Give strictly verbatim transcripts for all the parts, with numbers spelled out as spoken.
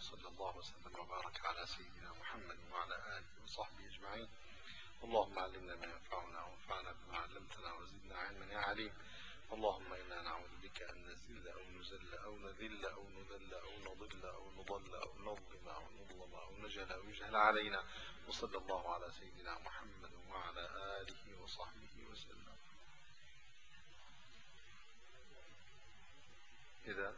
وصلى الله وسلم وبارك على سيدنا محمد وعلى آله وصحبه أجمعين. اللهم علمنا ما ينفعنا وانفعنا بما علمتنا وزدنا علما يا عليم. اللهم إنا نعوذ بك أن نزل أو نزل أو نذل أو نذل أو نضل أو نضل أو نظلم أو نظلم أو نجهل أو يجهل علينا. وصلى الله على سيدنا محمد وعلى آله وصحبه وسلم. إذا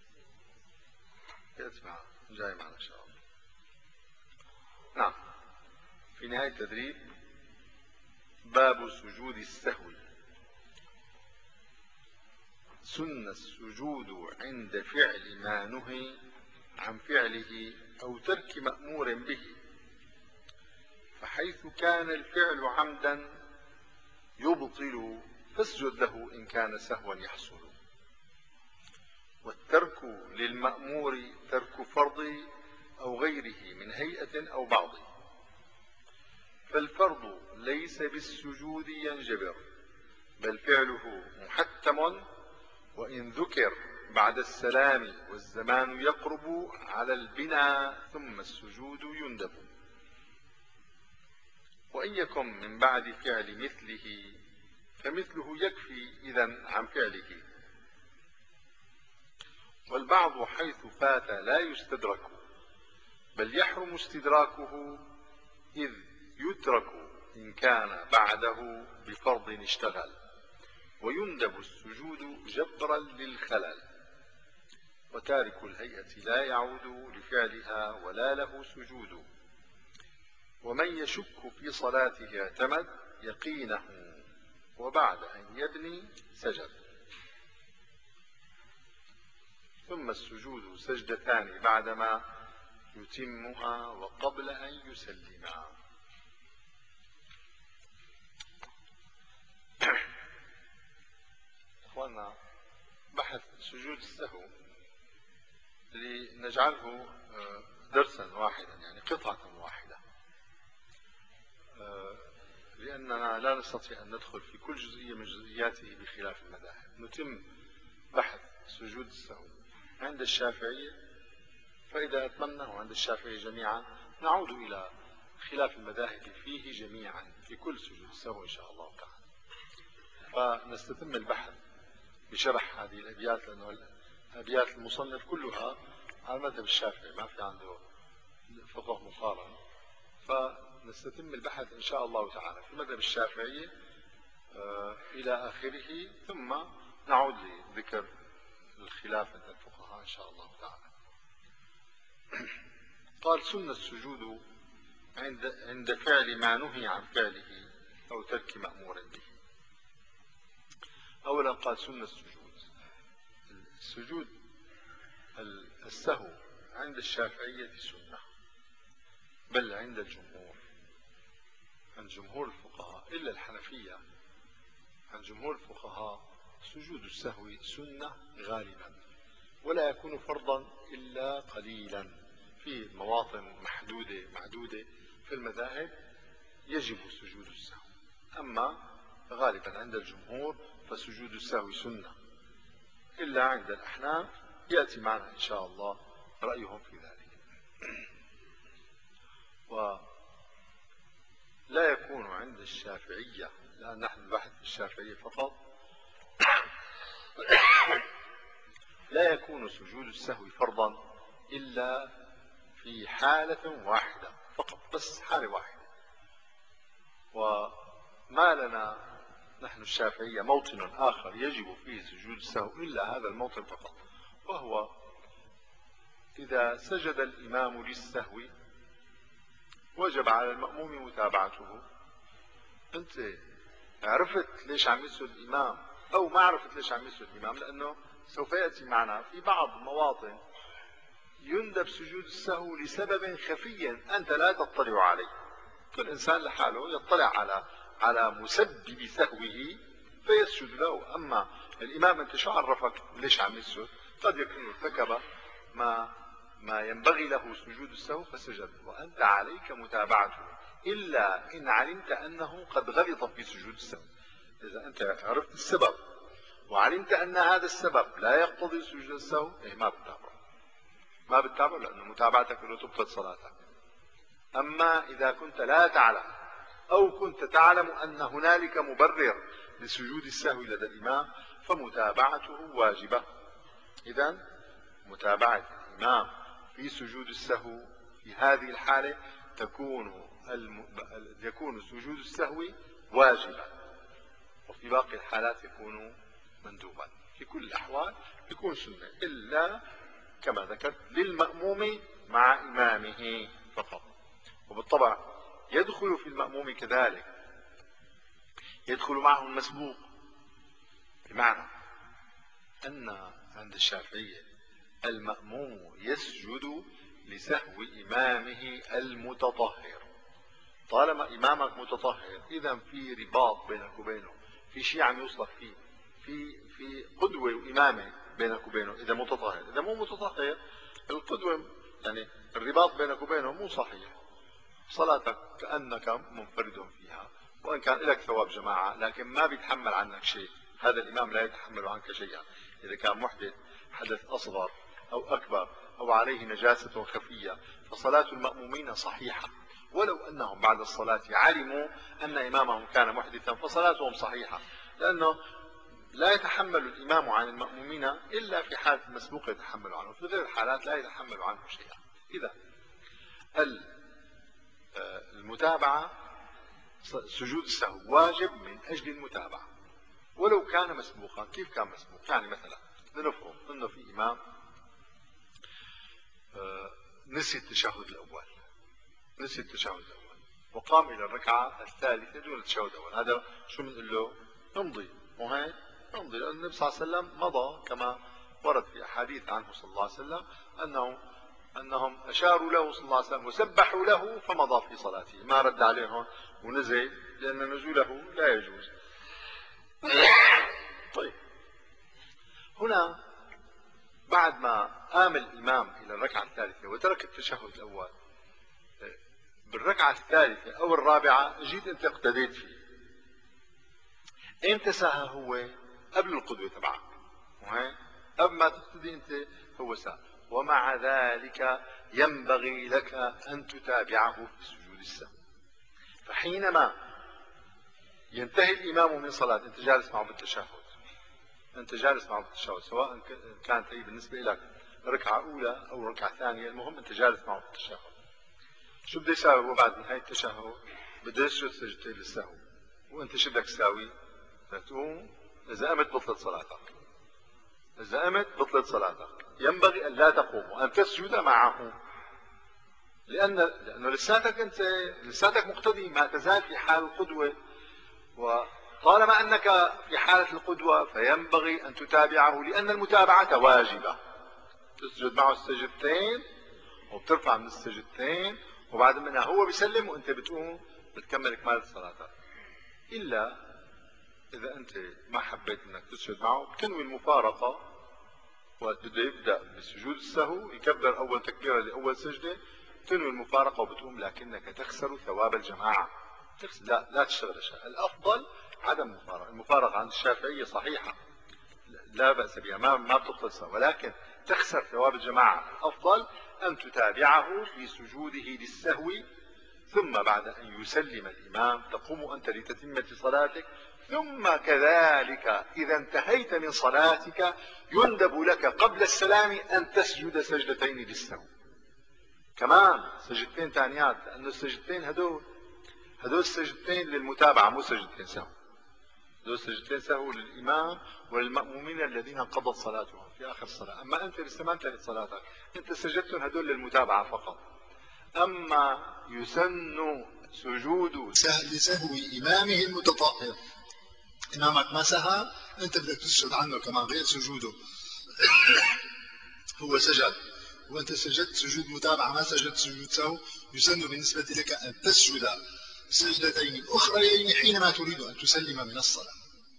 يسمع جاي معنا إن شاء الله. نعم، في نهاية التدريب باب سجود السهو. سن السجود عند فعل ما نهي عن فعله أو ترك مأمور به، فحيث كان الفعل عمدا يبطل فاسجد له إن كان سهوا يحصل. والترك للمأمور ترك فرض أو غيره من هيئة أو بعض، فالفرض ليس بالسجود ينجبر، بل فعله محتم، وإن ذكر بعد السلام والزمان يقرب على البناء ثم السجود يندب. وإن يكن من بعد فعل مثله فمثله يكفي إذن عن فعله. والبعض حيث فات لا يستدرك، بل يحرم استدراكه، إذ يترك إن كان بعده بفرض اشتغل، ويندب السجود جبرا للخلل. وتارك الهيئة لا يعود لفعلها ولا له سجود. ومن يشك في صلاته اعتمد يقينه، وبعد أن يبني سجد. ثم السجود سجدتان بعدما يتمها وقبل أن يسلما. أخوانا، بحث سجود السهو لنجعله درسا واحدا، يعني قطعة واحدة، لأننا لا نستطيع أن ندخل في كل جزئية من جزئياته بخلاف المذاهب. نتم بحث سجود السهو عند الشافعية، فإذا أتممناه عند الشافعية جميعا نعود إلى خلاف المذاهب فيه جميعا في كل سجود السهو إن شاء الله تعالى. فنستتم البحث بشرح هذه الأبيات، لأنه أبيات المصنف كلها على مذهب الشافعي، ما في عنده فقه مقارن. فنستتم البحث إن شاء الله تعالى في مذهب الشافعي إلى آخره، ثم نعود لذكر الخلاف عند الفقهاء إن شاء الله تعالى. قال: سن السجود عند عند فعل ما نهي عن فعله أو ترك مأمور به. أولا قال سن السجود. السجود السهو عند الشافعية سنة، بل عند الجمهور، عند جمهور الفقهاء إلا الحنفية، عند جمهور الفقهاء سجود السهو سنة غالبا، ولا يكون فرضا إلا قليلا في مواطن محدودة معدودة في المذاهب يجب سجود السهو. أما غالبا عند الجمهور فسجود السهو سنة، إلا عند الأحناف يأتي معنا إن شاء الله رأيهم في ذلك. ولا يكون عند الشافعية، لأن نحن البحث في الشافعية فقط، لا يكون سجود السهو فرضا إلا في حالة واحدة فقط، بس حالة واحدة. وما لنا نحن الشافعية موطن آخر يجب فيه سجود السهو إلا هذا الموطن فقط، وهو إذا سجد الإمام للسهو وجب على المأموم متابعته. أنت عرفت ليش عم يسجد الإمام أو ما عرفت ليش عم يسجد الإمام، لأنه سوف يأتي معنا في بعض مواطن يندب سجود السهو لسبب خفي أنت لا تطلع عليه. كل إنسان لحاله يطلع على على مسبب سهوه فيسجد له. أما الإمام أنت شو عرفك ليش عم يسجد؟ قد يكون ارتكب ما ما ينبغي له سجود السهو فسجد، وأنت عليك متابعته إلا إن علمت أنه قد غلط في سجود السهو. إذا أنت عرفت السبب وعلمت أن هذا السبب لا يقتضي سجود السهو، إيه ما بتتابعه. ما بتتابعه لأنه متابعتك له تبطل صلاتك. أما إذا كنت لا تعلم أو كنت تعلم أن هنالك مبرر لسجود السهو لدى الإمام فمتابعته واجبة. إذن متابعة الإمام في سجود السهو في هذه الحالة تكون الم... يكون سجود السهو واجبا، وفي باقي الحالات يكون مندوبا. في كل الأحوال يكون سنة، إلا كما ذكرت للمأموم مع إمامه فقط. وبالطبع يدخل في المأموم كذلك يدخل معه المسبوق، بمعنى أن عند الشافعية المأموم يسجد لسهو إمامه المتطهر. طالما إمامك متطهر إذا في رباط بينك وبينه، في شيء عم يوصلك فيه، في في قدوة وإمامة بينك وبينه إذا متطهر. إذا مو متطهر القدوة يعني الرباط بينك وبينه مو صحيح، صلاتك كأنك منفرد فيها، وإن كان لك ثواب جماعة لكن ما بيتحمل عنك شيء. هذا الإمام لا يتحمل عنك شيئا. إذا كان محدث حدث أصغر أو أكبر أو عليه نجاسة خفية فصلاة المأمومين صحيحة، ولو أنهم بعد الصلاة علموا أن إمامهم كان محدثا فصلاتهم صحيحة، لأنه لا يتحمل الإمام عن المأمومين إلا في حالة المسبوق يتحمل عنه، في غير الحالات لا يتحمل عنه شيئا. إذا المتابعة سجود السهو واجب من أجل المتابعة ولو كان مسبوقا. كيف كان مسبوق؟ يعني مثلا لنفرض أنه في إمام نسي التشهد الأول نسي التشهد الأول وقام إلى الركعة الثالثة دون التشهد الأول، هذا شو بنقول له؟ امضي. مو هيك؟ امضي، لأن النبي صلى الله عليه وسلم مضى كما ورد في أحاديث عنه صلى الله عليه وسلم أنه أنهم أشاروا له صلى الله عليه وسلم وسبحوا له فمضى في صلاته، ما رد عليهم ونزل لأن نزوله لا يجوز. طيب هنا بعد ما قام الإمام إلى الركعة الثالثة وترك التشهد الأول، بالركعة الثالثة أو الرابعة جيت أنت اقتديت فيه، إمتى ساها هو؟ قبل القدوة تبعك، قبل ما تقتدي أنت هو ساها، ومع ذلك ينبغي لك أن تتابعه في سجود السهو. فحينما ينتهي الإمام من صلاة أنت جالس معه بالتشهد أنت جالس معه بالتشهد سواء كانت هي بالنسبة لك ركعة أولى أو ركعة ثانية، المهم أنت جالس معه بالتشهد، شو بده يساوي هو بعد نهاية التشهد؟ بده يسجد سجدتين للسهو، وأنت شو بدك تساوي؟ تقوم إذا قمت بطلت صلاتك إذا قمت بطلت صلاتك ينبغي أن لا تقوم وأن تسجد معه، لأن لأنه لساتك أنت لساتك مقتدي، ما تزال في حال القدوة، وطالما أنك في حالة القدوة فينبغي أن تتابعه لأن المتابعة واجبة. تسجد معه السجدتين وبترفع من السجدتين وبعد منها هو بيسلم وأنت بتقوم بتكمل كمال صلاتك. إلا إذا أنت ما حبيت أنك تسجد معه بتنوي المفارقة، وقت بده يبدأ بسجود السهو يكبر أول تكبيرة لأول سجدة تنوي المفارقة وبتقوم، لكنك تخسر ثواب الجماعة. تخسر لا لا تشتغل أشياء. الأفضل عدم المفارقة. المفارقة عند الشافعية صحيحة لا بأس بها، ما ما بتبطل سوا، ولكن تخسر ثواب الجماعة. الأفضل أن تتابعه في سجوده للسهو، ثم بعد أن يسلم الإمام تقوم أنت لتتمة صلاتك، ثم كذلك إذا انتهيت من صلاتك يندب لك قبل السلام أن تسجد سجدتين للسهو، كمان سجدتين ثانيات، لأنه السجدتين هدول هدول السجدتين للمتابعة مو سجدتين سهو، هدول سجدتين سهو للإمام وللمأمومين الذين انقضت صلاتهم في آخر الصلاة. أما أنت لسه ما انتهت صلاتك، أنت سجدتهم هدول للمتابعة فقط. أما يسن سجود سهل لسهو إمامه المتطهر، إمامك ما سهى أنت بدك تسجد عنه كمان غير سجوده هو سجد وأنت سجدت سجود متابعة ما سجدت سجود سهو، يسن بالنسبة لك أن تسجد سجدتين أخريين حينما تريد أن تسلم من الصلاة.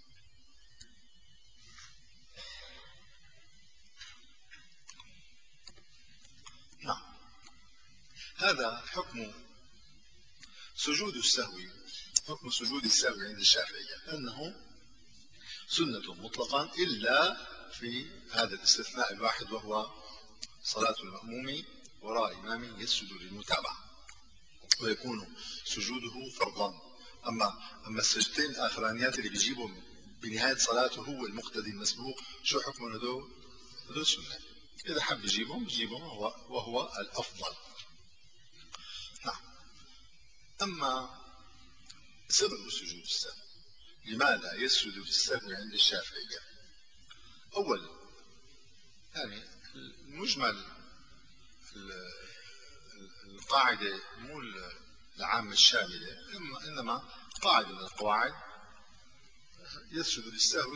نعم، هذا حكم سجود السهو. حكم سجود السهو عند الشافعية أنه سنة مطلقا إلا في هذا الاستثناء الواحد وهو صلاة المأموم وراء إمامه يسجد للمتابعة ويكون سجوده فرضا. أما أما السجدتين الآخرانيات اللي بيجيبهم بنهاية صلاته هو المقتدي المسبوق، شو حكم هدول؟ هدول سنة. إذا حب يجيبهم يجيبهم وهو, وهو الأفضل. نعم. أما سبب سجود السهو، لماذا يسجد للسهو عند الشافعية؟ أولا يعني المجمل القاعدة مو العامة الشاملة، إنما قاعدة من القواعد يسجد للسهو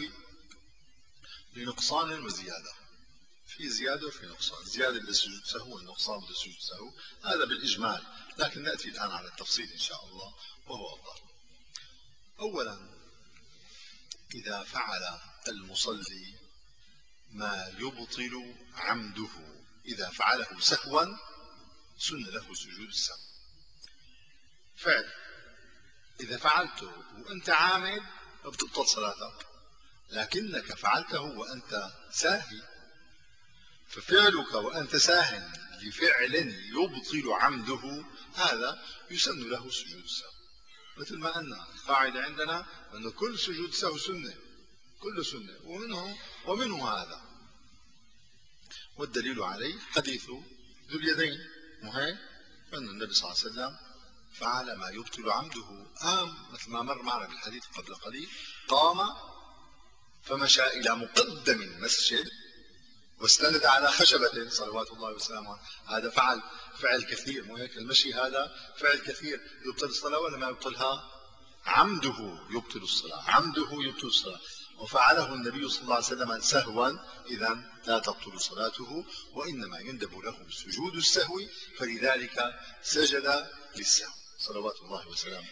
لنقصان وزيادة، في زيادة وفي نقصان، زيادة بدها سجود سهو والنقصان بدها سجود سهو، هذا بالإجمال، لكن نأتي الآن على التفصيل إن شاء الله وهو أفضل. أولا إذا فعل المصلي ما يبطل عمده، إذا فعله سهوا سن له سجود السهو. فعل إذا فعلته وأنت عامد بتبطل صلاتك، لكنك فعلته وأنت ساهي، ففعلك وأنت ساهٍ لفعل يبطل عمده هذا يسن له سجود السهو. مثل ما أن القاعدة عندنا أن كل سجود سهو سنة، كل سنة، ومنه ومنه هذا. والدليل عليه حديث ذو اليدين، وهي أن النبي صلى الله عليه وسلم فعل ما يبطل عمده، قام مثل ما مر معنا بالحديث قبل قليل، قام فمشى إلى مقدم المسجد واستند على خشبة صلوات الله وسلامه. هذا فعل فعل كثير، مو هيك المشي هذا فعل كثير يبطل الصلاة ولا ما يبطلها؟ عمده يبطل الصلاة، عمده يبطل الصلاة، وفعله النبي صلى الله عليه وسلم سهوا، إذا لا تبطل صلاته وإنما يندب له سجود السهو، فلذلك سجد للسهو صلوات الله وسلامه.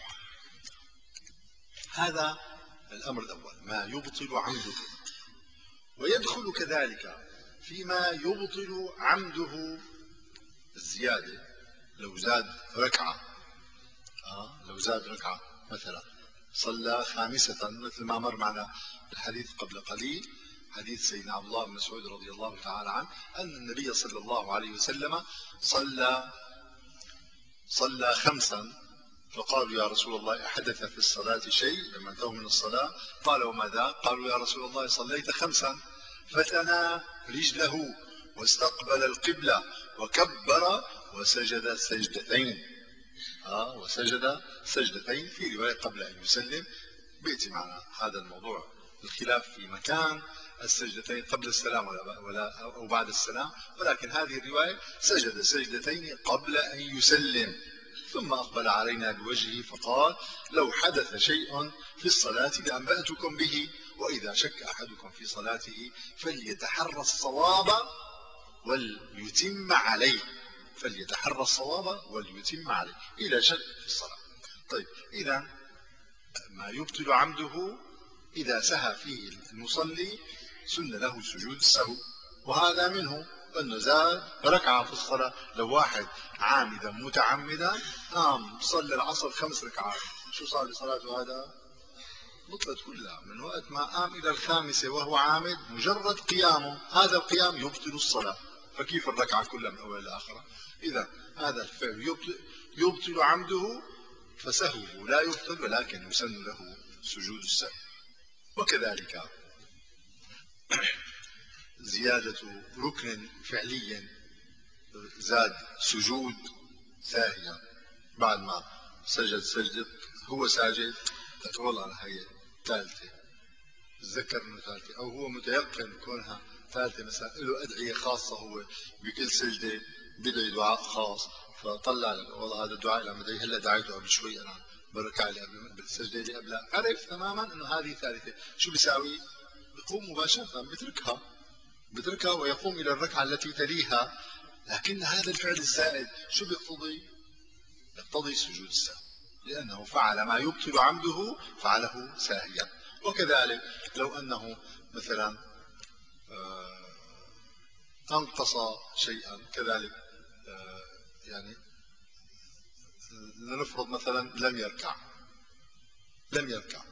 هذا الأمر الأول ما يبطل عمده. ويدخل كذلك فيما يبطل عمده الزيادة، لو زاد ركعة، آه لو زاد ركعة مثلا صلى خامسة، مثل ما مر معنا الحديث قبل قليل، حديث سيدنا عبد الله بن مسعود رضي الله تعالى عنه أن النبي صلى الله عليه وسلم صلى صلى خمسا، فقالوا يا رسول الله أحدث في الصلاة شيء لما انتهوا من الصلاة؟ قال وماذا؟ قالوا يا رسول الله صليت خمسا، فثنى رجله واستقبل القبلة وكبر وسجد سجدتين. آه وسجد سجدتين في رواية قبل أن يسلم. بيتي معنا هذا الموضوع الخلاف في مكان السجدتين قبل السلام ولا, ولا أو بعد السلام، ولكن هذه الرواية سجد سجدتين قبل أن يسلم، ثم أقبل علينا بوجهه فقال لو حدث شيء في الصلاة لأنبأتكم به، وإذا شك أحدكم في صلاته فليتحرى الصواب وليتم عليه، فليتحرى الصواب وليتم عليه إلى شك في الصلاة. طيب إذا ما يبطل عمده إذا سهى فيه المصلي سن له سجود السهو، وهذا منه أنه زاد ركعة في الصلاة. لو واحد عامدا متعمدا قام صلى العصر خمس ركعات، شو صار لصلاته؟ هذا بطلت كلها من وقت ما قام إلى الخامسة وهو عامد، مجرد قيامه هذا القيام يبطل الصلاة، فكيف الركعة كلها من أول لآخرة؟ إذا هذا الفعل يبطل, يبطل عمده، فسهوه لا يبطل ولكن يسن له سجود السهو. وكذلك زيادة ركن فعلي، زاد سجود ساهيا بعد ما سجد سجدة، هو ساجد تقول على هي ثالثة، تذكر انه ثالثة، او هو متيقن كونها ثالثة، مثلا له ادعية خاصة هو بكل سجدة بدعي دعاء خاص، فطلع لك والله هذا الدعاء اللي عم بدعي هلا دعيته قبل شوي انا بالركعة اللي قبل بالسجدة اللي قبلها، عرف تماما انه هذه ثالثة، شو بيساوي؟ بيقوم مباشرة بتركها بتركها ويقوم الى الركعة التي تليها. لكن هذا الفعل الزائد شو بيقتضي؟ يقتضي سجود السهو، لأنه فعل ما يبطل عمده فعله ساهيا. وكذلك لو أنه مثلا أنقص شيئا كذلك، يعني لنفرض مثلا لم يركع لم يركع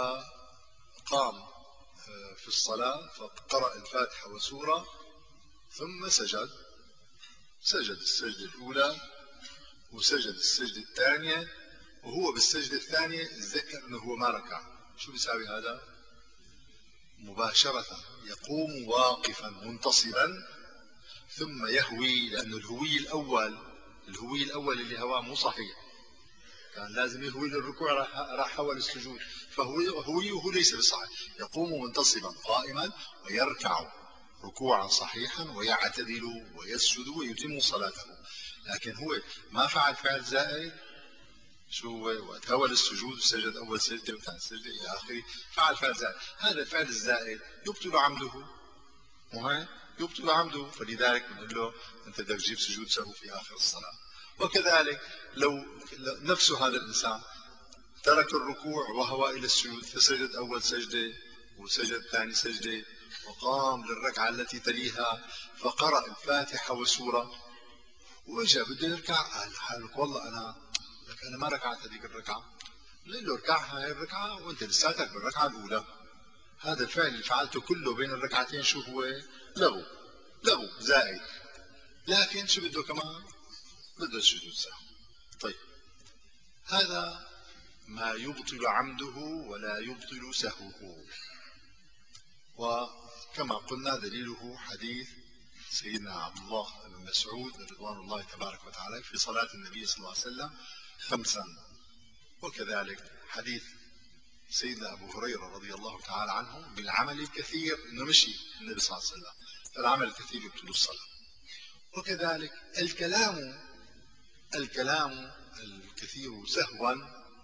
فقام في الصلاة فقرأ الفاتحة وسورة ثم سجد سجد السجدة الأولى وسجد السجدة الثانية، وهو بالسجدة الثانية ذكر أنه هو ما ركع. شو بيساوي هذا؟ مباشرة يقوم واقفا منتصبا ثم يهوي، لأنه الهوي الأول الهوي الأول اللي هواه مو صحيح، كان لازم يهوي للركوع، راح حول السجود، فهو هويه ليس بصحيح. يقوم منتصبا قائما ويركع ركوعا صحيحا ويعتدل ويسجد ويتم صلاته. لكن هو ما فعل فعل زائد، شو هو؟ وتهوى للسجود وسجد أول سجدة وثاني سجدة إلى آخره، فعل فعل زائد. هذا الفعل الزائد يبطل عمده، مهم يبطل عمده، فلذلك بنقول له أنت بدك تجيب سجود سهو في آخر الصلاة. وكذلك لو نفس هذا الإنسان ترك الركوع وهو إلى السجود، فسجد أول سجدة وسجد ثاني سجدة وقام للركعة التي تليها فقرأ الفاتحة والسورة وإجا بده يركع، قال حالك والله أنا لك أنا ما ركعت هذيك الركعة. قال له اركعها هاي الركعة وأنت لساتك بالركعة الأولى. هذا الفعل اللي فعلته كله بين الركعتين شو هو؟ لغو لغو زائد. لكن شو بده كمان؟ بده السجود سهو. طيب هذا ما يبطل عمده ولا يبطل سهوه. وكما قلنا دليله حديث سيدنا عبد الله بن مسعود رضوان الله تبارك وتعالى في صلاة النبي صلى الله عليه وسلم خمسا، وكذلك حديث سيدنا أبو هريرة رضي الله تعالى عنه بالعمل الكثير، إنه مشي النبي صلى الله عليه وسلم، فالعمل الكثير يبطل الصلاة. وكذلك الكلام الكلام الكثير سهوا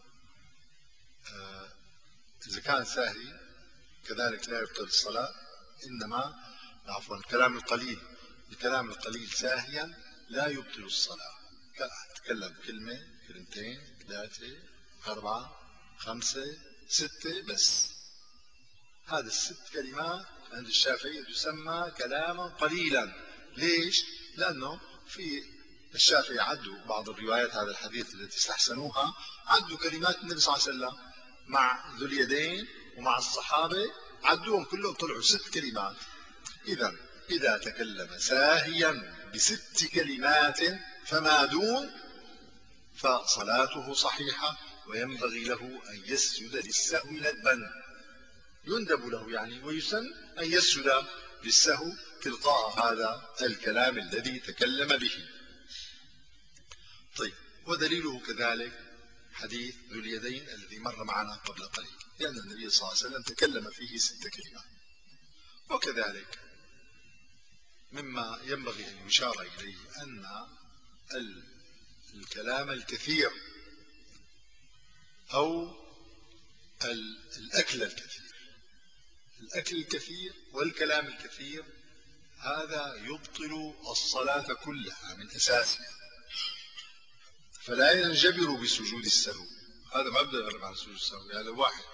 إذا كان ساهي كذلك لا يبطل الصلاة، إنما عفوا الكلام القليل الكلام القليل ساهيا لا يبطل الصلاة. تكلم كلمة كلمتين ثلاثة أربعة خمسة ستة بس، هذا الست كلمات عند الشافعية تسمى كلاما قليلا. ليش؟ لأنه في الشافعي عدوا بعض الروايات هذا الحديث التي استحسنوها، عدوا كلمات النبي صلى الله عليه وسلم مع ذو اليدين ومع الصحابة، عدوهم كلهم طلعوا ست كلمات. إذا إذا تكلم ساهيا بست كلمات فما دون فصلاته صحيحة، وينبغي له أن يسجد للسهو ندبا، يندب له يعني ويسن أن يسجد للسهو تلقاء هذا الكلام الذي تكلم به. طيب ودليله كذلك حديث ذو اليدين الذي مر معنا قبل قليل، لأن النبي صلى الله عليه وسلم تكلم فيه ست كلمات. وكذلك مما ينبغي أن يشار إليه أن الكلام الكثير أو الأكل الكثير الأكل الكثير والكلام الكثير هذا يبطل الصلاة كلها من أساسها، فلا ينجبر بسجود السهو. هذا ما بده يقرب عن سجود السهو. يعني لو واحد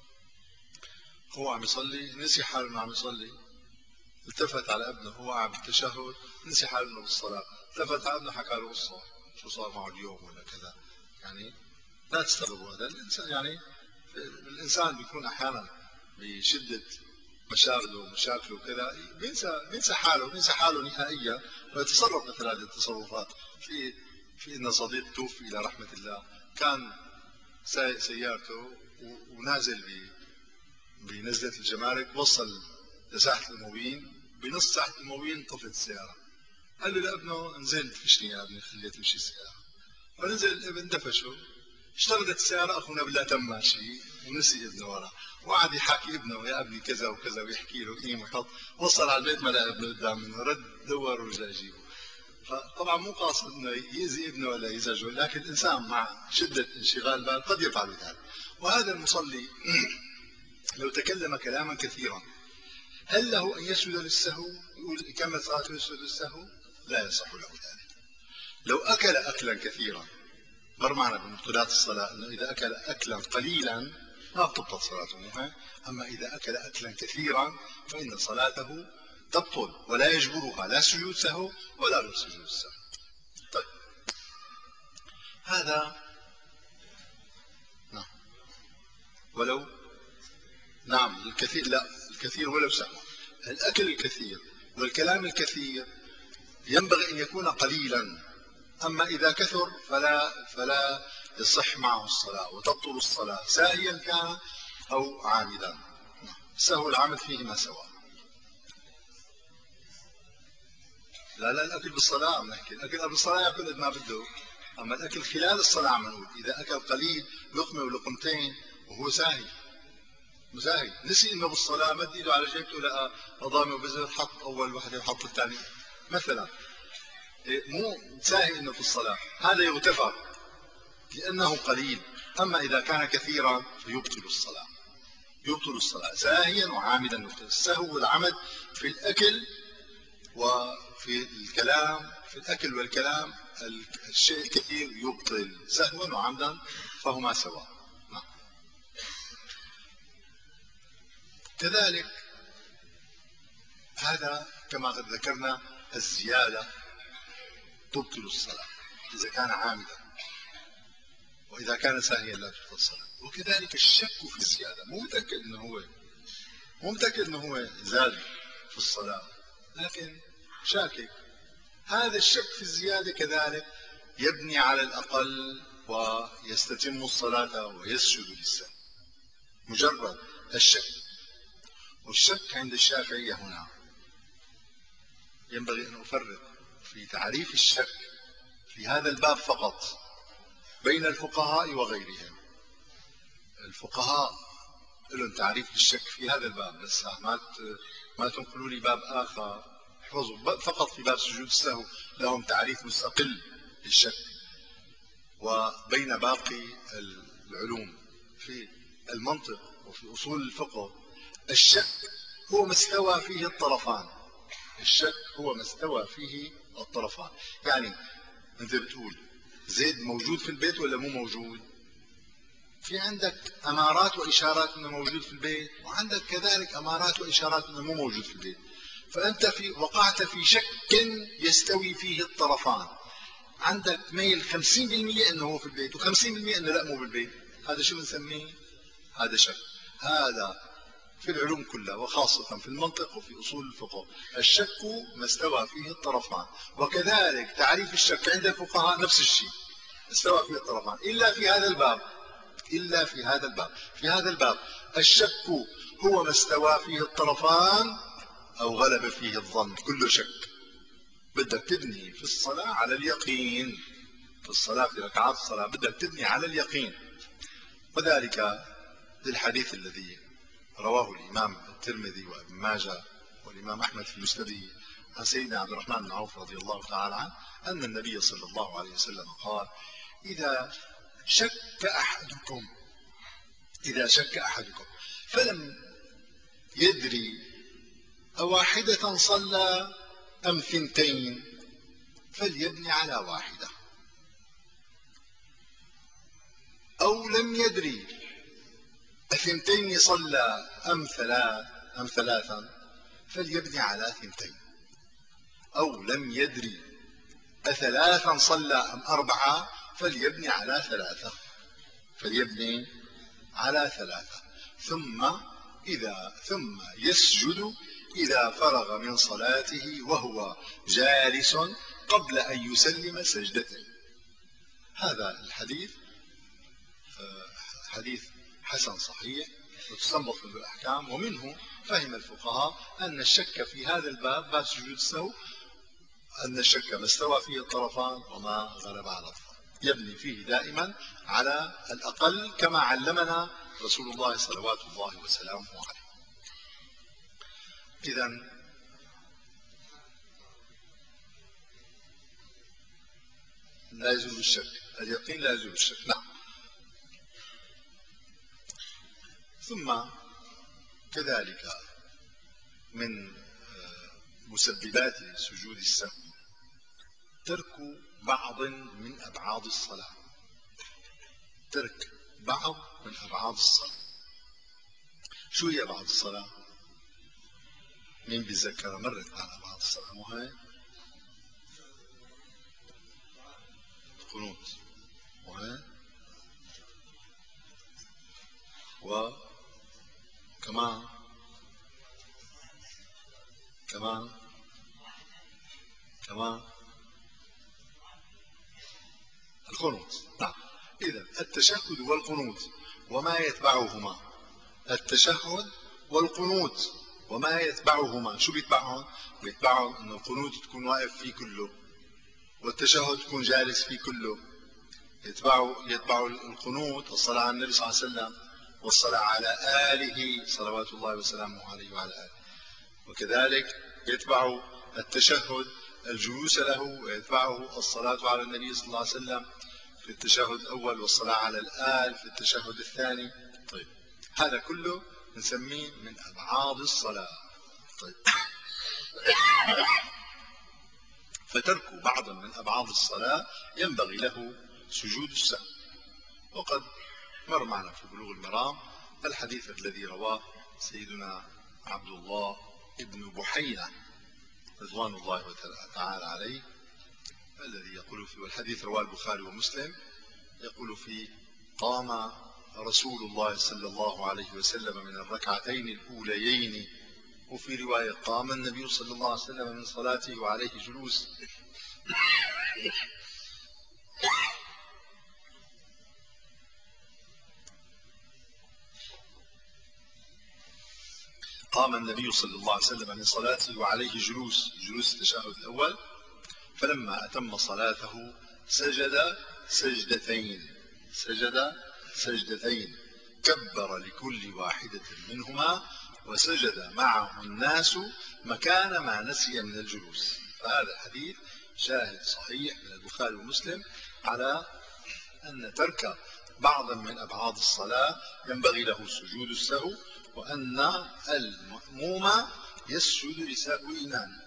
هو عم يصلي نسي حاله انه عم يصلي، التفت على ابنه هو عم بالتشهد نسي حاله انه بالصلاة، التفت على ابنه حكى له قصة شو صار معه اليوم ولا كذا، يعني لا تستغربوا. هذا الإنسان يعني الإنسان بيكون أحيانا بشدة مشاغله ومشاكله وكذا بينسى بينسى حاله بينسى حاله نهائيا ويتصرف مثل هذه التصرفات. في في إن صديق توفي إلى رحمة الله، كان سايق سيارته ونازل بنزلة الجمارك، وصل لساحة الموبين، بنص ساحة الموبين طفت السيارة. قال له لابنه نزلت فشني يا ابني خليت تمشي السيارة، فنزل الابن دفشه، اشتغلت السيارة أخونا بالله تم ماشي ونسي ابنه وراه، وقعد يحكي ابنه يا ابني كذا وكذا ويحكي له قيم وحط. وصل على البيت ما لقى ابنه قدام منه، رد دور ورجع يجيبه. فطبعا مو قاصد انه يأذي ابنه ولا يزعجه، لكن الانسان مع شدة انشغال بال قد يفعل ذلك. وهذا المصلي لو تكلم كلاما كثيرا هل له ان يسجد للسهو؟ يقول يكمل صلاته ويسجد للسهو؟ لا يصح له ذلك. لو اكل اكلا كثيرا، مر معنا بمبطلات الصلاة انه اذا اكل اكلا قليلا ما بتبطل صلاته، اما اذا اكل اكلا كثيرا فان صلاته تبطل ولا يجبرها لا سجود سهو ولا غير سجود السهو. طيب هذا نعم ولو نعم الكثير، لا الكثير ولو سهوا. الاكل الكثير والكلام الكثير ينبغي أن يكون قليلا، أما إذا كثر فلا فلا يصح معه الصلاة وتبطل الصلاة ساهيا كان أو عامدا. السهو العمد فيهما سواء. لا لا الأكل بالصلاة بنحكي، الأكل قبل الصلاة يأكل قد ما بده، أما الأكل خلال الصلاة عم نقول إذا أكل قليل لقمة ولقمتين وهو ساهي مساهي نسي إنه بالصلاة مد إيده على جيبته لقى أضامه وبزر حط أول وحدة وحط الثانية مثلا، مو ساهي إنه في الصلاة، هذا يغتفر لأنه قليل. أما إذا كان كثيرا فيبطل الصلاة، يبطل الصلاة ساهيا وعامدا يبطل. السهو والعمد في الأكل وفي الكلام، في الأكل والكلام الشيء الكثير يبطل سهوا وعمدا فهما سواء. نعم. كذلك هذا كما قد ذكرنا الزيادة تبطل الصلاة إذا كان عامدا، وإذا كان ساهيا لا تبطل الصلاة. وكذلك الشك في الزيادة، مو متأكد أنه هو مو متأكد أنه هو زاد في الصلاة لكن شاكك، هذا الشك في الزيادة كذلك يبني على الأقل ويستتم الصلاة ويسجد للسهو، مجرد الشك. والشك عند الشافعية هنا ينبغي أن أفرق في تعريف الشك في هذا الباب فقط بين الفقهاء وغيرهم. الفقهاء لهم تعريف للشك في هذا الباب، بس ما ما تنقلوا لي باب آخر، احفظوا فقط في باب سجود السهو لهم تعريف مستقل للشك. وبين باقي العلوم في المنطق وفي أصول الفقه الشك هو ما استوى فيه الطرفان، الشك هو ما استوى فيه الطرفان. يعني أنت بتقول زيد موجود في البيت ولا مو موجود؟ في عندك أمارات وإشارات أنه موجود في البيت، وعندك كذلك أمارات وإشارات أنه مو موجود في البيت، فأنت في وقعت في شك يستوي فيه الطرفان. عندك ميل خمسين بالمئة أنه هو في البيت وخمسين بالمئة أنه لا مو بالبيت، هذا شو بنسميه؟ هذا شك. هذا في العلوم كلها وخاصة في المنطق وفي أصول الفقه الشك ما استوى فيه الطرفان. وكذلك تعريف الشك عند الفقهاء نفس الشيء، استوى فيه الطرفان، إلا في هذا الباب، إلا في هذا الباب. في هذا الباب الشك هو ما استوى فيه الطرفان أو غلب فيه الظن، كله شك. بدك تبني في الصلاة على اليقين، في الصلاة في ركعات الصلاة بدك تبني على اليقين. وذلك للحديث الذي رواه الإمام الترمذي وابن ماجه والإمام أحمد في مسنده عن سيدنا عبد الرحمن بن عوف رضي الله تعالى عنه أن النبي صلى الله عليه وسلم قال: إذا شك أحدكم إذا شك أحدكم فلم يدري أواحدة صلى أم ثنتين فليبني على واحدة، أو لم يدري أثنتين صلى أم ثلاث أم ثلاثا فليبني على ثنتين، أو لم يدري أثلاثا صلى أم أربعة فليبني على ثلاثة فليبني على ثلاثة ثم إذا ثم يسجد إذا فرغ من صلاته وهو جالس قبل أن يسلم سجدته. هذا الحديث حديث حسن صحيح وتستنبط منه الأحكام، ومنه فهم الفقهاء أن الشك في هذا الباب باب سجود السهو أن الشك ما استوى فيه الطرفان وما غلب على الظن، يبني فيه دائما على الأقل كما علمنا رسول الله صلوات الله وسلامه عليه. إذن لا يزول الشك، اليقين لا يزول الشك. نعم. ثم كذلك من مسببات سجود السهو ترك بعض من أبعاد الصلاة، ترك بعض من أبعاد الصلاة. شو هي أبعاد الصلاة؟ مين بيتذكر؟ مرت عن أبعاد الصلاة. مو هي القنوت، وهي وكمان كمان كمان القنوت. نعم. إذا التشهد والقنوت وما يتبعهما، التشهد والقنوت وما يتبعهما، شو بيتبعهم؟ بيتبعهم أن القنوت تكون واقف فيه كله، والتشهد تكون جالس فيه كله. يتبعوا يتبعوا القنوت الصلاة على النبي صلى الله عليه وسلم، والصلاة على آله صلوات الله وسلامه عليه وعلى آله. وكذلك يتبع التشهد الجلوس له، ويتبعه الصلاة على النبي صلى الله عليه وسلم في التشهد الأول، والصلاة على الآل في التشهد الثاني. طيب هذا كله نسميه من أبعاد الصلاة. طيب فترك بعض من أبعاد الصلاة ينبغي له سجود السهو. وقد مر معنا في بلوغ المرام الحديث الذي رواه سيدنا عبد الله ابن بحينة رضوان الله تعالى عليه، الذي يقول فيه، والحديث رواه البخاري ومسلم، يقول فيه: قام رسول الله صلى الله عليه وسلم من الركعتين الأوليين، وفي رواية قام النبي صلى الله عليه وسلم من صلاته وعليه جلوس. قام النبي صلى الله عليه وسلم من صلاته وعليه جلوس، جلوس التشهد الأول، فلما أتم صلاته سجد سجدتين، سجد سجدتين كبر لكل واحدة منهما، وسجد معه الناس مكان ما نسي من الجلوس. فهذا الحديث شاهد صحيح من البخاري ومسلم على أن ترك بعضا من أبعاد الصلاة ينبغي له سجود السهو، وأن المأموم يسجد لسهو إمامه،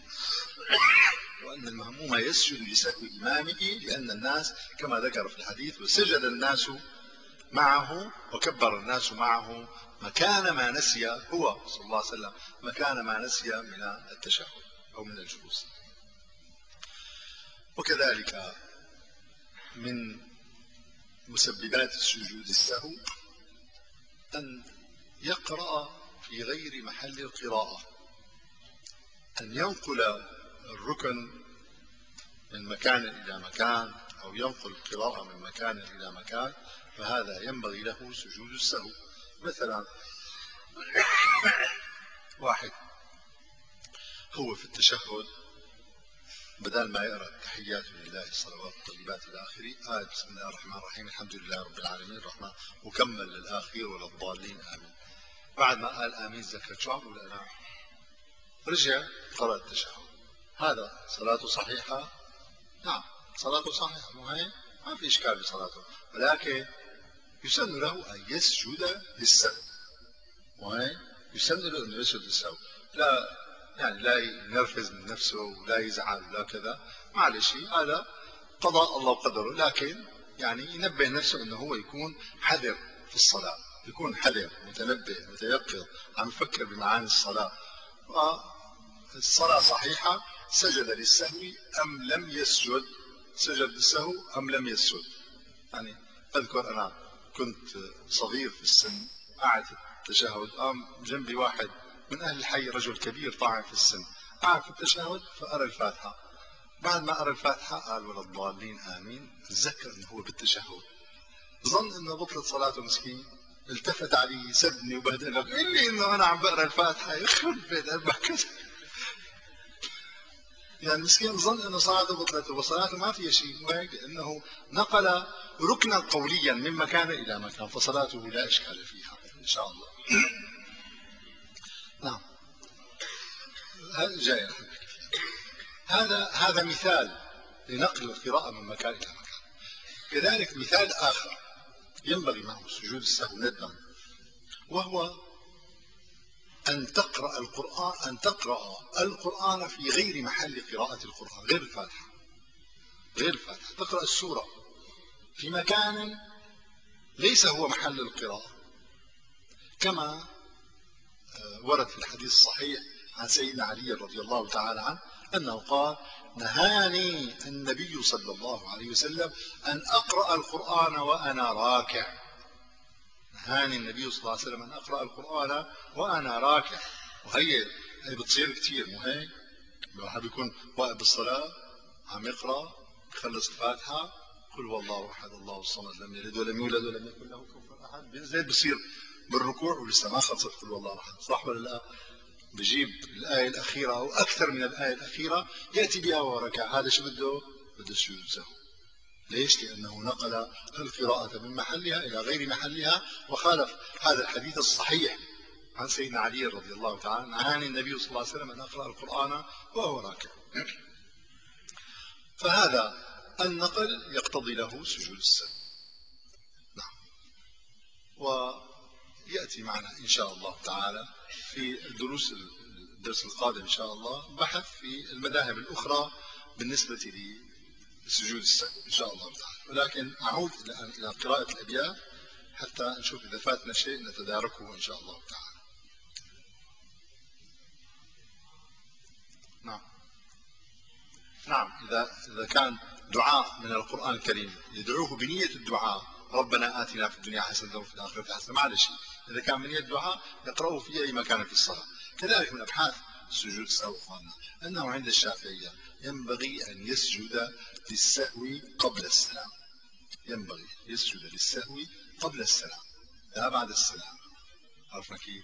وأن المأموم يسجد لسهو إمامه، لأن الناس كما ذكر في الحديث: وسجد الناس معه وكبر الناس معه مكان ما نسي هو صلى الله عليه وسلم، مكان ما نسي من التشهد أو من الجلوس. وكذلك من مسببات سجود السهو أن يقرأ في غير محل القراءة، أن ينقل الركن من مكان إلى مكان، أو ينقل القراءة من مكان إلى مكان، فهذا ينبغي له سجود السهو. مثلا واحد هو في التشهد بدل ما يقرأ التحيات لله الصلوات الطيبات إلى آخره، آه بسم الله الرحمن الرحيم الحمد لله رب العالمين الرحمن، وكمل للآخر ولا الضالين آمين. بعد ما قال آمين ذكرت شو عم يقول أنا؟ رجع قرأ التشهد. هذا صلاته صحيحة؟ نعم صلاته صحيحة، مو هيك؟ ما في إشكال بصلاته، ولكن يسن له أن يسجد للسهو، وهي يسن له أن يسجد للسهو، لا يعني لا ينرفز من نفسه ولا يزعل ولا كذا، معلش هذا قضاء الله وقدره، لكن يعني ينبه نفسه أنه هو يكون حذر في الصلاة، يكون حذر متنبه متيقظ عم يفكر بمعاني الصلاة. الصلاة صحيحة، سجد للسهو أم لم يسجد، سجد للسهو أم لم يسجد. يعني أذكر أنا كنت صغير في السن، قاعد في التشهد، قام جنبي واحد من أهل الحي، رجل كبير طاعن في السن، قاعد في التشهد فقرأ الفاتحة. بعد ما قرأ الفاتحة قال ولا الضالين آمين، تذكر أنه هو بالتشهد، ظن أنه بطلت صلاته مسكين، التفت علي سبني وبهدلني، قال لي أنه أنا عم بقرأ الفاتحة، يخرب بيت قلبك. يعني مسكين ظن أنه صلاته بطلت، وصلاته ما فيها شيء، وهيك لأنه نقل ركنا قوليا من مكان إلى مكان، فصلاته لا إشكال فيها إن شاء الله. نعم هذا جاي. هذا هذا مثال لنقل القراءة من مكان إلى مكان. كذلك مثال آخر ينبغي معه سجود السهو ندبا، وهو أن تقرأ القرآن أن تقرأ القرآن في غير محل قراءة القرآن، غير الفاتحة، غير الفاتحة، تقرأ السورة في مكان ليس هو محل القراءة، كما ورد في الحديث الصحيح عن سيدنا علي رضي الله تعالى عنه أنه قال: نهاني النبي صلى الله عليه وسلم أن أقرأ القرآن وأنا راكع، نهاني النبي صلى الله عليه وسلم أن أقرأ القرآن وأنا راكع. وهي هي بتصير كثير، مو هيك؟ الواحد بيكون واقف بالصلاة عم يقرأ بخلص الفاتحة قل هو الله أحد الله الصمد لم يلد ولم يولد ولم يكن له كفوا أحد، بينزل بصير بالركوع ولسه ما خلصت قل هو الله أحد، صح ولا لا؟ بجيب الآية الأخيرة أو أكثر من الآية الأخيرة يأتي بها وركع، هذا شو بده؟ بده سجود سهو. ليش؟ لأنه نقل القراءة من محلها إلى غير محلها وخالف هذا الحديث الصحيح عن سيدنا علي رضي الله تعالى عن النبي صلى الله عليه وسلم أن أقرأ القرآن وهو راكع. فهذا النقل يقتضي له سجود السهو. نعم. ويأتي معنا إن شاء الله تعالى في الدروس الدرس القادم إن شاء الله بحث في المذاهب الأخرى بالنسبة لسجود السهو إن شاء الله تعالى، ولكن أعود إلى قراءة الأبيات حتى نشوف إذا فاتنا شيء نتداركه إن شاء الله تعالى. نعم نعم إذا إذا كان دعاء من القرآن الكريم يدعوه بنية الدعاء ربنا آتنا في الدنيا حسنة وفي الآخرة حسنة معلش، إذا كان بنية الدعاء يقرأه في أي مكان في الصلاة. كذلك من أبحاث سجود السهو أنه عند الشافعية ينبغي أن يسجد للسهو قبل السلام، ينبغي يسجد للسهو قبل السلام لا بعد السلام. عرفنا كيف؟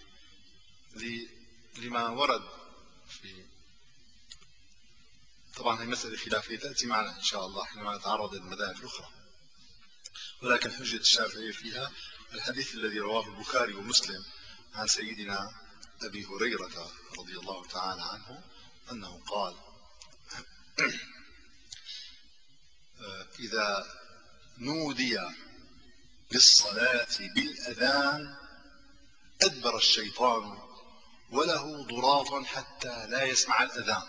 لما ورد في، طبعا هي مسألة خلافية تأتي معنا إن شاء الله حينما نتعرض للمذاهب الأخرى، ولكن حجة الشافعية فيها الحديث الذي رواه البخاري ومسلم عن سيدنا أبي هريرة رضي الله تعالى عنه أنه قال إذا نودي بالصلاة بالأذان أدبر الشيطان وله ضراط حتى لا يسمع الأذان،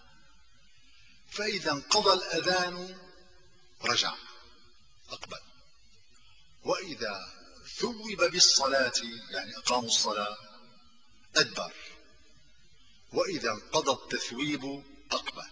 فإذا انقضى الأذان رجع أقبل، وإذا ثوب بالصلاة يعني أقاموا الصلاة أدبر، وإذا انقضى التثويب أقبل.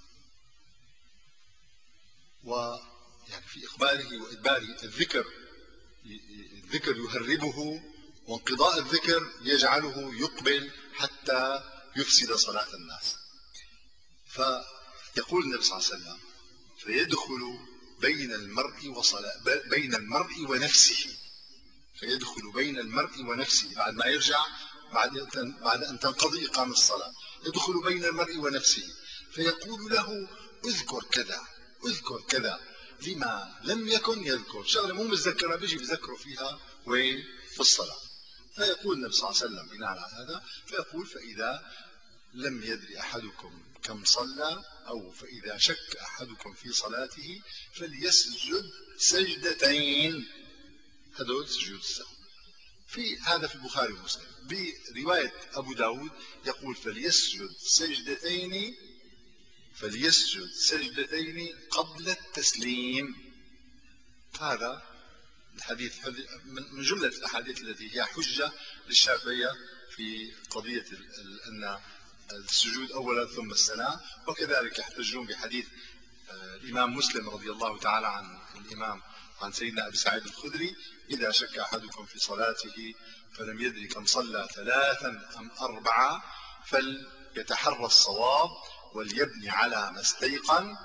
ويعني في إقباله وإدباره الذكر الذكر يهربه، وانقضاء الذكر يجعله يقبل حتى يفسد صلاة الناس. فيقول النبي صلى الله عليه وسلم فيدخل بين المرء وصلاة بين المرء ونفسه، فيدخل بين المرء ونفسه بعد ما يرجع بعد بعد أن تنقضي إقامة الصلاة، يدخل بين المرء ونفسه فيقول له اذكر كذا اذكر كذا لما لم يكن يذكر، شغله مو متذكرها بيجي بذكره فيها وين في الصلاة. فيقول النبي صلى الله عليه وسلم بناء على هذا فيقول فإذا لم يدري أحدكم كم صلى أو فإذا شك أحدكم في صلاته فليسجد سجدتين، هذول سجود السهو. في هذا في البخاري ومسلم. برواية أبو داود يقول فليسجد سجدتين فليسجد سجدتين قبل التسليم. هذا الحديث من جملة الأحاديث التي هي حجة للشافعية في قضية أن السجود أولا ثم السلام، وكذلك يحتجون بحديث الإمام مسلم رضي الله تعالى عن الإمام عن سيدنا أبي سعيد الخدري إذا شك أحدكم في صلاته فلم يدري كم صلى ثلاثا أم أربعة فليتحرى الصواب وليبني على ما استيقن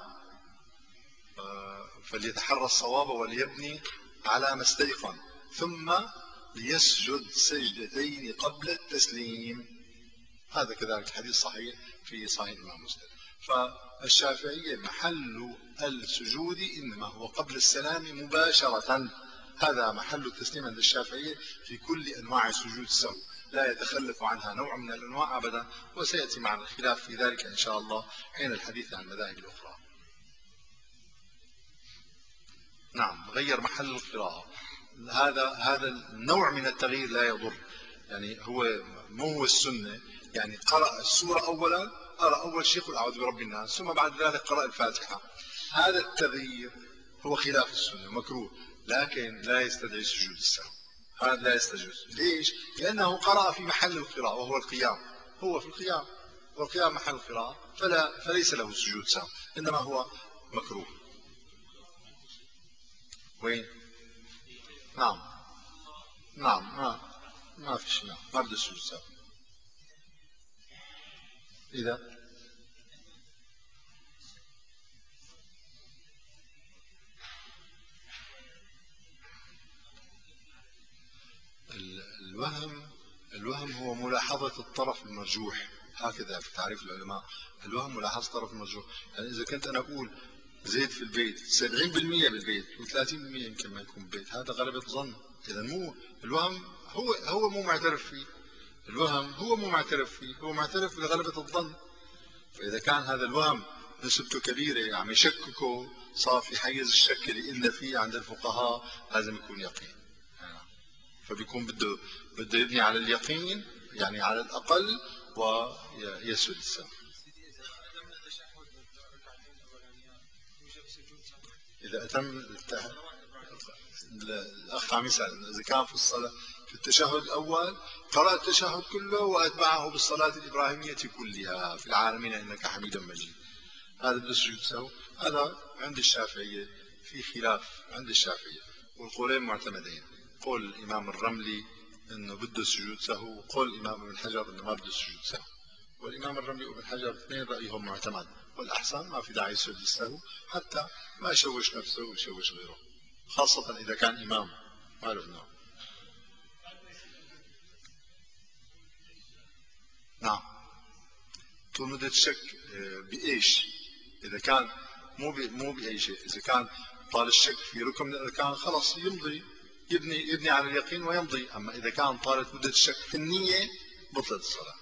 فليتحرى الصواب وليبني على ما استيقن ثم ليسجد سجدتين قبل التسليم. هذا كذلك حديث صحيح في صحيح الإمام مسلم. فالشافعية محل السجود إنما هو قبل السلام مباشرة، هذا محل التسليم عند الشافعية في كل أنواع سجود السهو، لا يتخلف عنها نوع من الأنواع أبدا، وسيأتي معنا الخلاف في ذلك إن شاء الله حين الحديث عن المذاهب الأخرى. نعم غير محل القراءة، هذا هذا النوع من التغيير لا يضر، يعني هو مو هو السنة، يعني قرأ السورة أولا قرأ أول شيء قل أعوذ برب الناس ثم بعد ذلك قرأ الفاتحة، هذا التغيير هو خلاف السنة مكروه لكن لا يستدعي سجود السهو، هذا لا يستجوز. ليش؟ لأنه قرأ في محل القراءة وهو القيام، هو في القيام والقيام محل القراءة فلا فليس له سجود سهو إنما هو مكروه. وين؟ نعم نعم ما ما في شيء، ما بده سجود سهو. إذا الوهم الوهم هو ملاحظة الطرف المرجوح، هكذا في تعريف العلماء. الوهم ملاحظة الطرف المرجوح. يعني إذا كنت أنا أقول زيد في البيت سبعين بالمئة بالبيت وثلاثين بالمئة يمكن ما يكون بالبيت، هذا غلبة ظن. إذا مو الوهم هو هو مو معترف فيه، الوهم هو مو معترف فيه، هو معترف بغلبة الظن. فإذا كان هذا الوهم نسبته كبيرة عم يشككه، صار في حيز الشك اللي قلنا فيه عند الفقهاء لازم يكون يقين. فبيكون بده بده يبني على اليقين، يعني على الأقل، ويسجد السهو. إذا أتم التح... الأخ عم يسأل إذا كان في الصلاة في التشهد الأول قرأ التشهد كله وأتبعه بالصلاة الإبراهيمية كلها في العالمين إنك حميد مجيد، هذا بده يسجد سهو؟ هذا عند الشافعية في خلاف عند الشافعية، والقولين معتمدين. قول الإمام الرملي إنه بده سجود سهو، وقول الإمام ابن حجر إنه ما بده سجود سهو. والإمام الرملي وابن حجر اثنين رأيهم معتمد، والأحسن ما في داعي يسجد السهو حتى ما يشوش نفسه ويشوش غيره، خاصة إذا كان إمام ما له نوع. نعم، طول مدة الشك بإيش؟ إذا كان مو مو بأي شيء، إذا كان طال الشك في ركن من الأركان خلاص يمضي، يبني يبني على اليقين ويمضي. أما إذا كان طالت مدة الشك في النية بطلت الصلاة.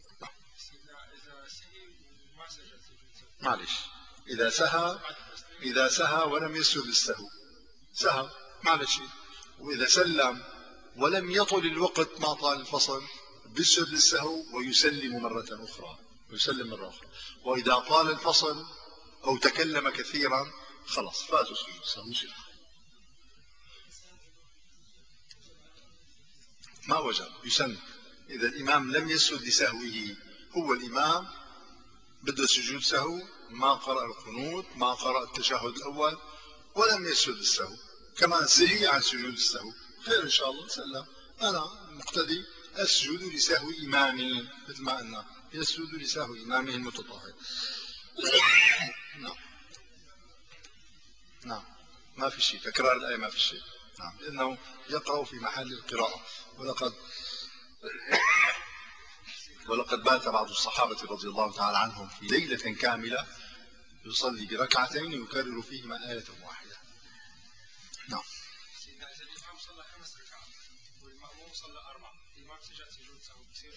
معلش، إذا سهى إذا سهى ولم يسجد للسهو سهى معلش. وإذا سلم ولم يطل الوقت ما طال الفصل بيسجد للسهو ويسلم مرة أخرى ويسلم مرة أخرى. وإذا طال الفصل أو تكلم كثيرا خلاص فات سجود السهو، ما وجب يسن. إذا الإمام لم يسجد لسهوه، هو الإمام بده سجود سهو، ما قرأ القنوت، ما قرأ التشهد الأول، ولم يسجد السهو، كمان سهي عن سجود السهو، خير إن شاء الله سلم. أنا مقتدي أسجد لسهو إمامي، مثل ما قلنا يسجد لسهو إمامه المتطهر. نعم نعم، ما في شيء تكرار الآية، ما في شيء. نعم، لأنه يقرأ في محل القراءة. ولقد ولقد بات بعض الصحابة رضي الله تعالى عنهم في ليلة كاملة يصلي بركعتين يكرر فيهما آية واحدة. نعم. إذا الإمام صلى خمس ركعات والمأموم صلى أربع، الإمام سجد سجود سهو بصير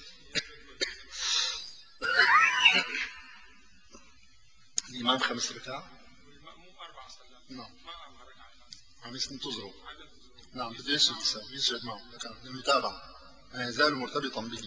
الإمام خمس ركعات والمأموم أربع صلى. نعم. ما عم ركعة عم ينتظروا. نعم، بده يسجد سهو يسجد معه المتابعة، ما يزال مرتبطا به.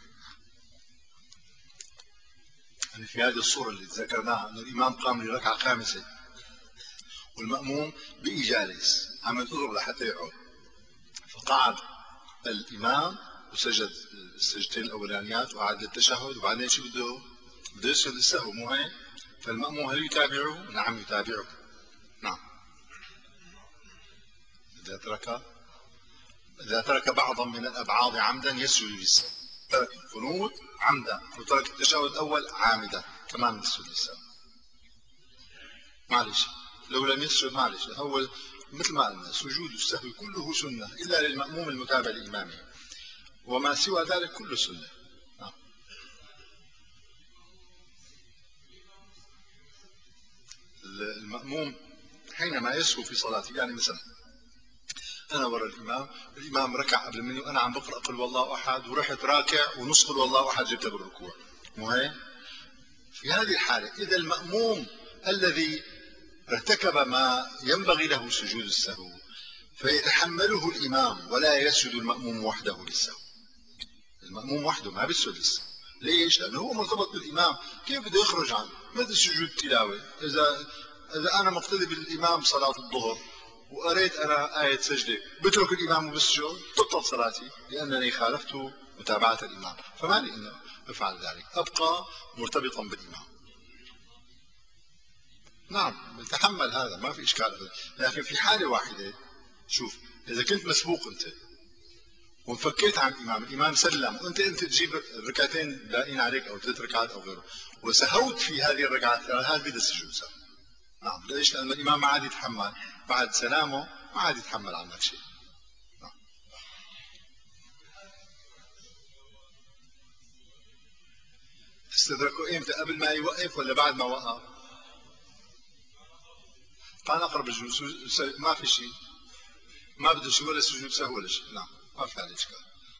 يعني في هذه الصورة اللي ذكرناها أن الإمام قام لركعة خامسة والمأموم بقي جالس عم ينتظر لحتى يقعد، فقعد الإمام وسجد السجدتين الأولانيات وعاد للتشهد، وبعدين شو بده بده يسجد للسهو، مو هيك؟ فالمأموم هل يتابعه؟ نعم يتابعه. نعم، إذا ترك إذا ترك بعضا من الأبعاض عمدا يسجد للسهو، ترك القنوت عمدا وترك التشهد الأول عامدا كمان يسجد للسهو. معلش لو لم يسجد معلش، هو مثل ما قلنا سجود السهو كله سنة إلا للمأموم المتابع لإمامه، وما سوى ذلك كله سنة. آه. المأموم حينما يسهو في صلاته، يعني مثلا أنا وراء الإمام، الإمام ركع قبل مني وأنا عم بقرأ قل والله أحد ورحت راكع ونص قل والله أحد جبتها بالركوع، مو هيك؟ في هذه الحالة إذا المأموم الذي ارتكب ما ينبغي له سجود السهو فيتحمله الإمام ولا يسجد المأموم وحده للسهو. المأموم وحده ما بيسجد للسهو، ليش؟ لأنه هو مرتبط بالإمام، كيف بده يخرج عنه؟ مثل سجود التلاوة، إذا إذا أنا مقتدي بالإمام صلاة الظهر وقريت أنا آية سجدة بترك الإمام وبسجد تبطل صلاتي لأنني خالفت متابعة الإمام، فما لي إنه أفعل ذلك، أبقى مرتبطا بالإمام. نعم بتحمل هذا ما في إشكال هذا. لكن في حالة واحدة، شوف إذا كنت مسبوق أنت وانفكيت عن الإمام، الإمام سلم وأنت أنت تجيب ركعتين باقين عليك أو ثلاث ركعات أو غيره وسهوت في هذه الركعات، هذا بده سجود سهو. نعم، ليش؟ لأن الإمام ما عاد يتحمل بعد سلامه، ما عاد يتحمل عنك شيء. نعم. استدركه امتى؟ قبل ما يوقف ولا بعد ما وقف؟ كان اقرب الجلوس، ما في شيء، ما بده شيء ولا سجود سهو ولا شيء. نعم ما في عليه اشكال.